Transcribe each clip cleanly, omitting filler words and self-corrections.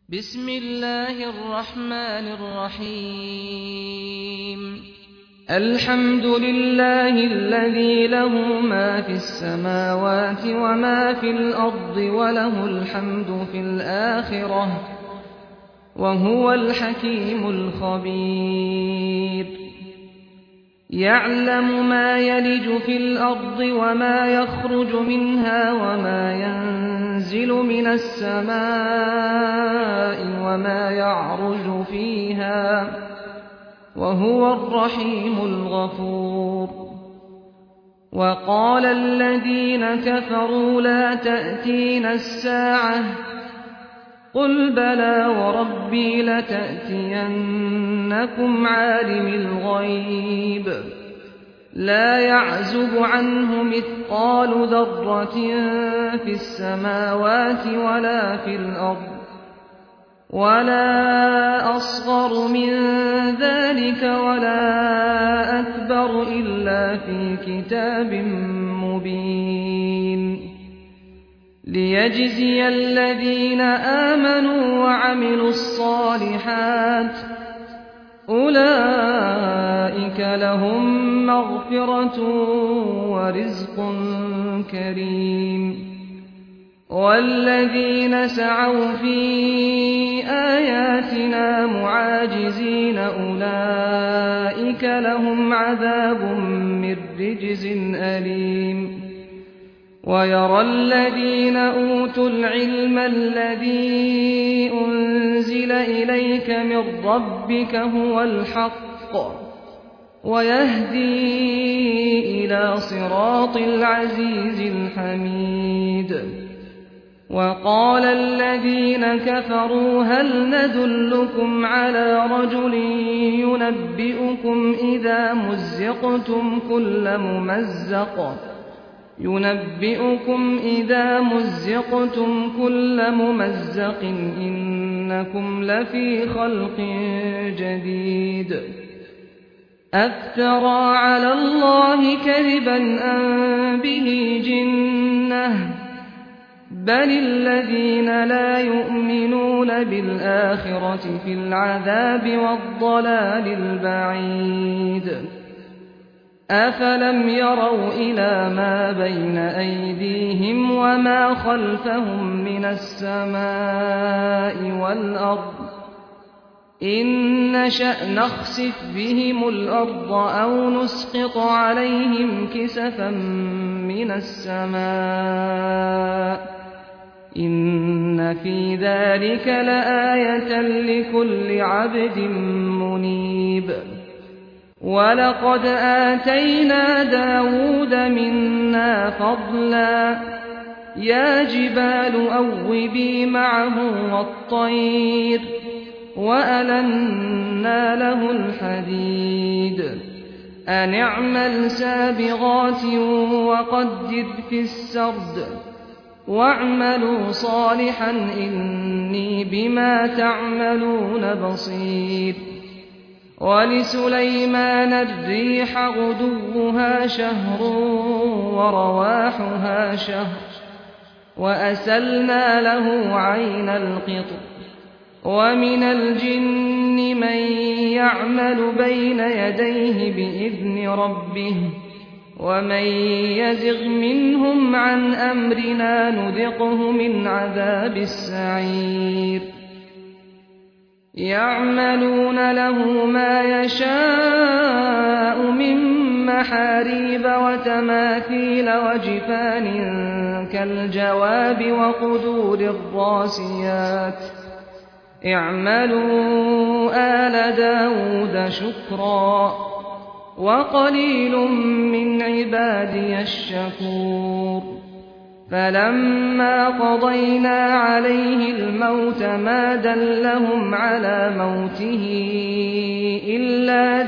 بسم الله الرحمن الرحيم الحمد لله الذي له ما في السماوات وما في الأرض وله الحمد في الآخرة وهو الحكيم الخبير يعلم ما يلج في الأرض وما يخرج منها وما ينزل من السماء وما يعرج فيها وهو الرحيم الغفور وقال الذين كفروا لا تأتينا الساعة قل بلى وربي لتأتينكم عالم الغيب لا يعزب عنه مثقال ذرة في السماوات ولا في الأرض ولا أصغر من ذلك ولا أكبر إلا في كتاب مبين ليجزي الذين آمنوا وعملوا الصالحات أولئك لهم مغفرة ورزق كريم والذين سعوا في آياتنا معاجزين أولئك لهم عذاب من رجز أليم ويرى الذين أوتوا العلم الذي أنزل إليك من ربك هو الحق ويهدي إلى صراط العزيز الحميد وقال الذين كفروا هل ندلكم على رجل ينبئكم إذا مزقتم كل ممزق إنكم لفي خلق جديد أفترى على الله كذبا أم به جنة بل الذين لا يؤمنون بالآخرة في العذاب والضلال البعيد أفلم يروا إلى ما بين أيديهم وما خلفهم من السماء والأرض إن نشأ نخسف بهم الأرض أو نسقط عليهم كسفا من السماء إن في ذلك لآية لكل عبد منيب ولقد آتينا داود منا فضلا يا جبال أوبي معه والطير وألنا له الحديد أن اعمل سابغات وقدر في السرد واعملوا صالحا إني بما تعملون بصير ولسليمان الريح غدوها شهر ورواحها شهر وأسلنا له عين القطر ومن الجن من يعمل بين يديه بإذن ربه ومن يزغ منهم عن أمرنا نذقه من عذاب السعير يعملون له ما يشاء من محاريب وتماثيل وجفان كالجواب وقدور الراسيات اعملوا آل داود شكرا وقليل من عبادي الشكور فلما قضينا عليه الموت ما دلهم على موته إلا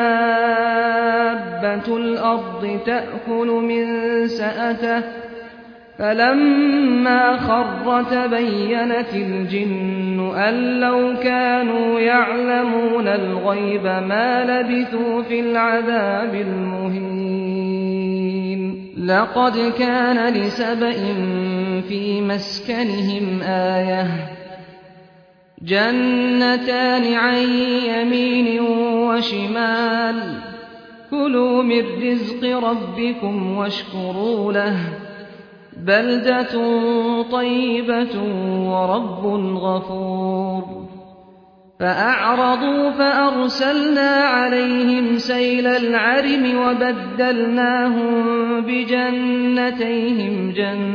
دابة الأرض تأكل من سأته فلما خر تبينت الجن أن لو كانوا يعلمون الغيب ما لبثوا في العذاب المهين لقد كان لسبإ في مسكنهم آية جنتان عن يمين وشمال كلوا من رزق ربكم واشكروا له بلدة طيبة ورب غفور فأعرضوا فأرسلنا عليهم سيل العرم وبدلناهم بجنتيهم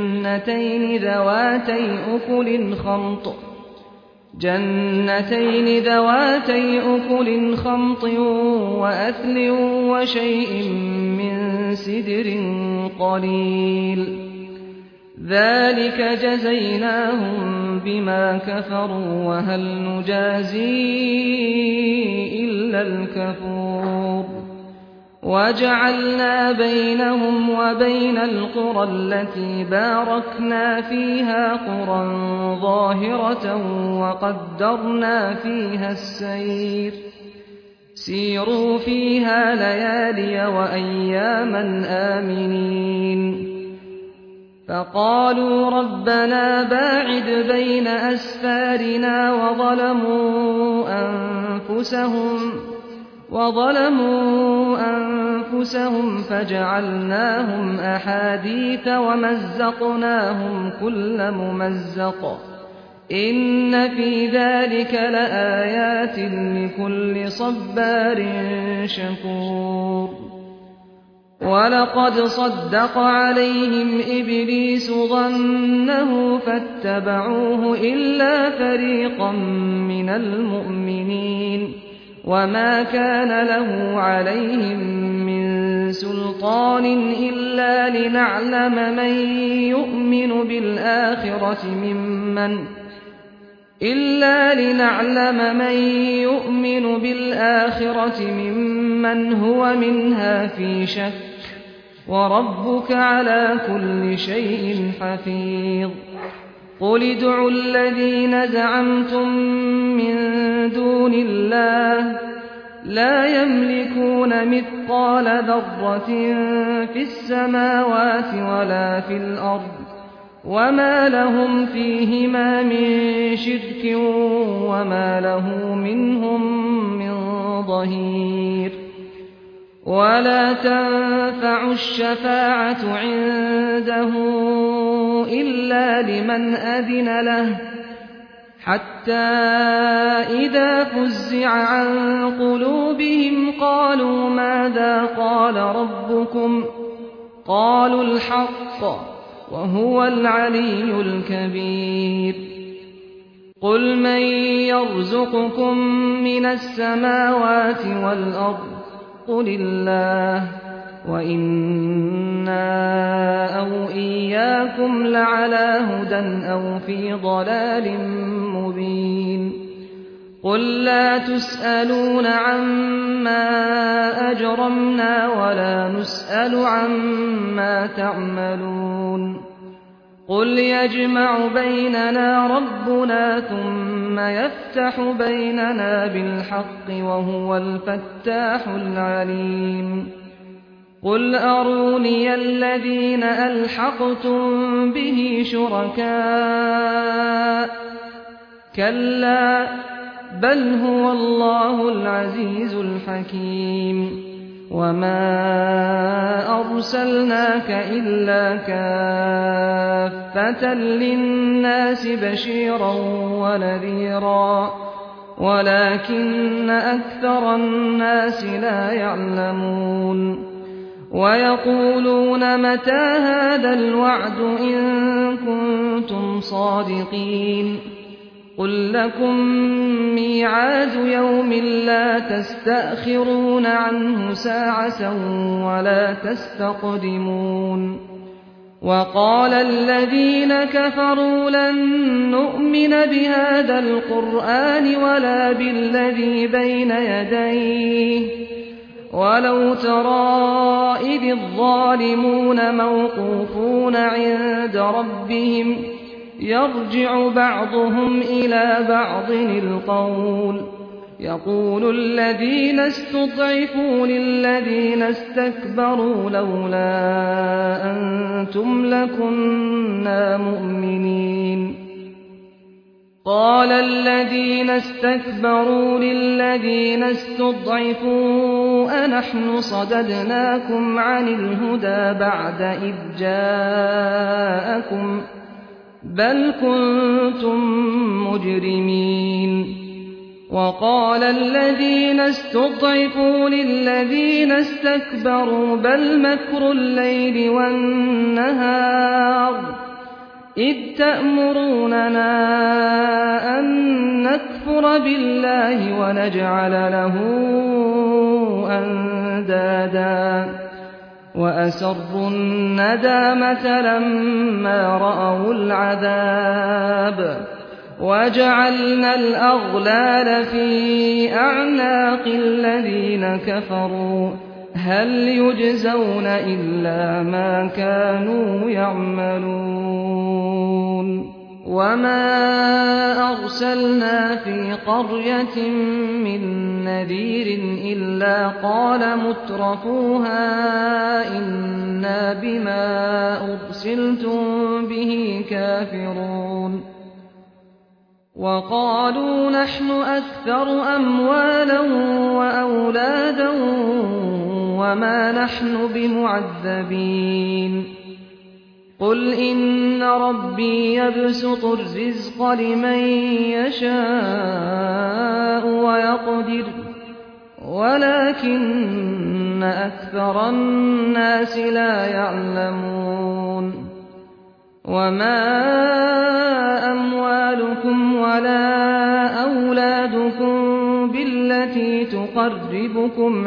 جنتين ذواتي أكل خمط وأثل وشيء من سدر قليل ذلك جزيناهم بما كفروا وهل نجازي إلا الكفور وجعلنا بينهم وبين القرى التي باركنا فيها قرى ظاهرة وقدرنا فيها السير سيروا فيها ليالي وأياما آمنين فقالوا ربنا باعد بين أسفارنا وظلموا أنفسهم فجعلناهم أحاديث ومزقناهم كل ممزق إن في ذلك لآيات لكل صبار شكور ولقد صدق عليهم إبليس ظنه فاتبعوه إلا فريقا من المؤمنين وما كان له عليهم من سلطان إلا لنعلم من يؤمن بالآخرة ممن هو منها في شك وربك على كل شيء حفيظ قل ادعوا الذين زعمتم من دون الله لا يملكون مثقال ذرة في السماوات ولا في الأرض وما لهم فيهما من شرك وما له منهم من ظهير ولا تنفع الشفاعة عنده إلا لمن أذن له حتى إذا فزع عن قلوبهم قالوا ماذا قال ربكم قالوا الحق وهو العلي الكبير قل من يرزقكم من السماوات والأرض قل الله وإنا أو إياكم لعلى هدى أو في ضلال مبين قل لا تسألون عما أجرمنا ولا نسأل عما تعملون قل يجمع بيننا ربنا ثم يفتح بيننا بالحق وهو الفتاح العليم قل أروني الذين ألحقتم به شركاء كلا بل هو الله العزيز الحكيم وما أرسلناك إلا كافة للناس بشيرا ونذيرا ولكن أكثر الناس لا يعلمون ويقولون متى هذا الوعد إن كنتم صادقين قل لكم ميعاد يوم لا تستأخرون عنه ساعة ولا تستقدمون وقال الذين كفروا لن نؤمن بهذا القرآن ولا بالذي بين يديه ولو ترى إذ الظالمون موقوفون عند ربهم يرجع بعضهم إلى بعض القول يقول الذين استضعفوا للذين استكبروا لولا أنتم لكنا مؤمنين قال الذين استكبروا للذين استضعفوا أنحن صددناكم عن الهدى بعد إذ جاءكم بل كنتم مجرمين وقال الذين استضعفوا للذين استكبروا بل مكر الليل والنهار إذ تأمروننا أن نكفر بالله ونجعل له أندادا وأسروا الندامة لما رأوا العذاب وجعلنا الأغلال في أعناق الذين كفروا هل يجزون إلا ما كانوا يعملون وما أرسلنا في قرية من نذير إلا قال مترفوها إنا بما أرسلتم به كافرون وقالوا نحن أكثر أموالا وأولادا وما نحن بمعذبين قل إن ربي يبسط الرزق لمن يشاء ويقدر ولكن أكثر الناس لا يعلمون وما أموالكم ولا أولادكم بالتي تقربكم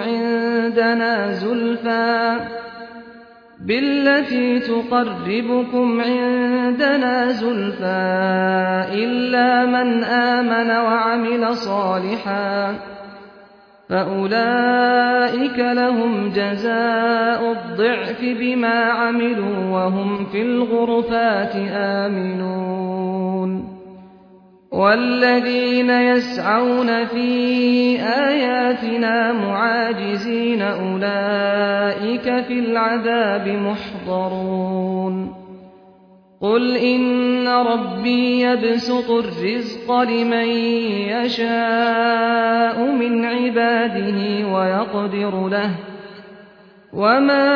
عندنا زلفى إلا من آمن وعمل صالحا فأولئك لهم جزاء الضعف بما عملوا وهم في الغرفات آمنون والذين يسعون في آياتنا معاجزين أولئك في العذاب محضرون قل إن ربي يبسط الرزق لمن يشاء من عباده ويقدر له وما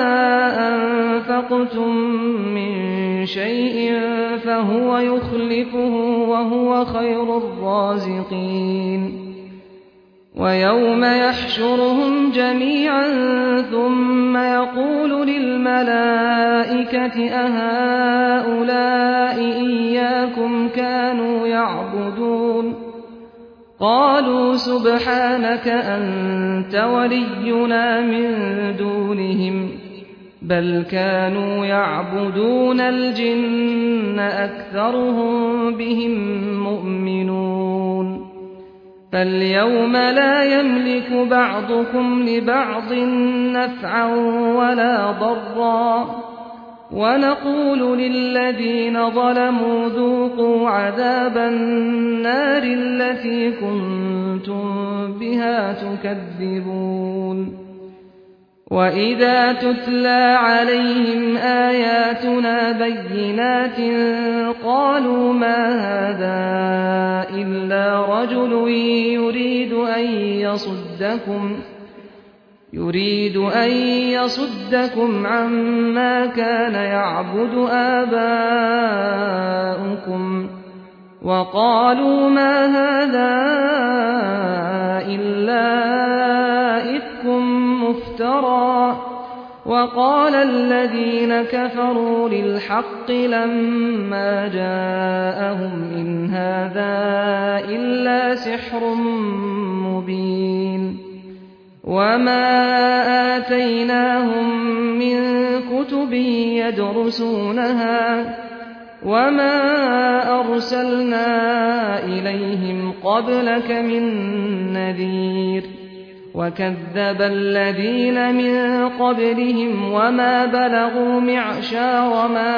أنفقتم من شيء فهو يخلفه وهو خير الرازقين ويوم يحشرهم جميعا ثم يقول للملائكة أهؤلاء إياكم كانوا يعبدون قالوا سبحانك أنت ولينا من دونهم بل كانوا يعبدون الجن أكثرهم بهم مؤمنون فاليوم لا يملك بعضكم لبعض نفعا ولا ضرا ونقول للذين ظلموا ذوقوا عذاب النار التي كنتم بها تكذبون وإذا تتلى عليهم آياتنا بينات قالوا ما هذا إلا رجل يريد أن يصدكم عما كان يعبد آباؤكم وقالوا ما هذا إلا إفك مفترى وقال الذين كفروا للحق لما جاءهم إن هذا إلا سحر مبين وما آتيناهم من كتب يدرسونها وما أرسلنا إليهم قبلك من نذير وكذب الذين من قبلهم وما بلغوا معشار ما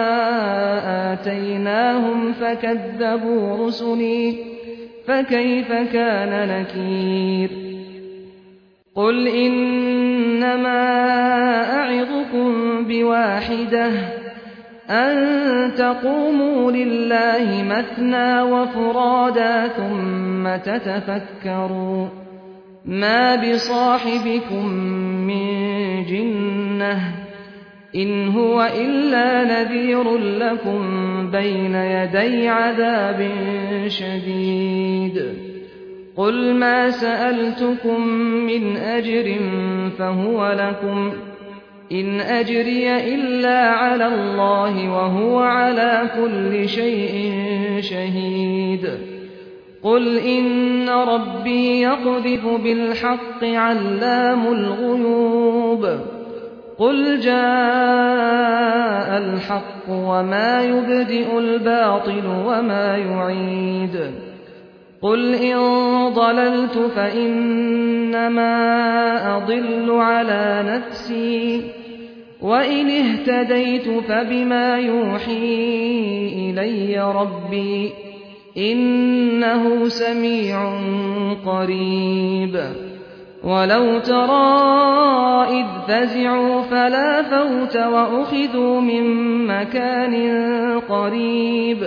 آتيناهم فكذبوا رسلي فكيف كان نكير قل إنما أعظكم بواحدة أن تقوموا لله مثنى وفرادا ثم تتفكروا ما بصاحبكم من جنة إن هو إلا نذير لكم بين يدي عذاب شديد قل ما سألتكم من أجر فهو لكم إن أجري إلا على الله وهو على كل شيء شهيد قل إن ربي يقذف بالحق علام الغيوب قل جاء الحق وما يبدئ الباطل وما يعيد قل إن ضللت فإنما أضل على نفسي وإن اهتديت فبما يوحي إلي ربي إنه سميع قريب ولو ترى إذ فزعوا فلا فوت وأخذوا من مكان قريب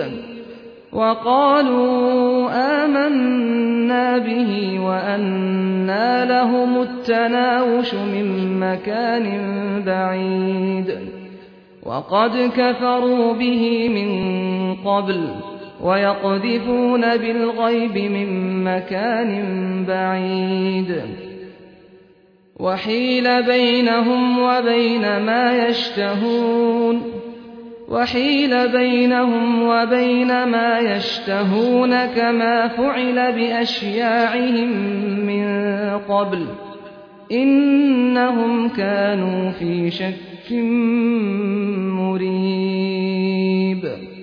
وقالوا آمنا به وأنى لهم التناوش من مكان بعيد وقد كفروا به من قبل ويقذفون بالغيب من مكان بعيد وحيل بينهم وبين ما يشتهون كما فعل بأشياعهم من قبل إنهم كانوا في شك مريب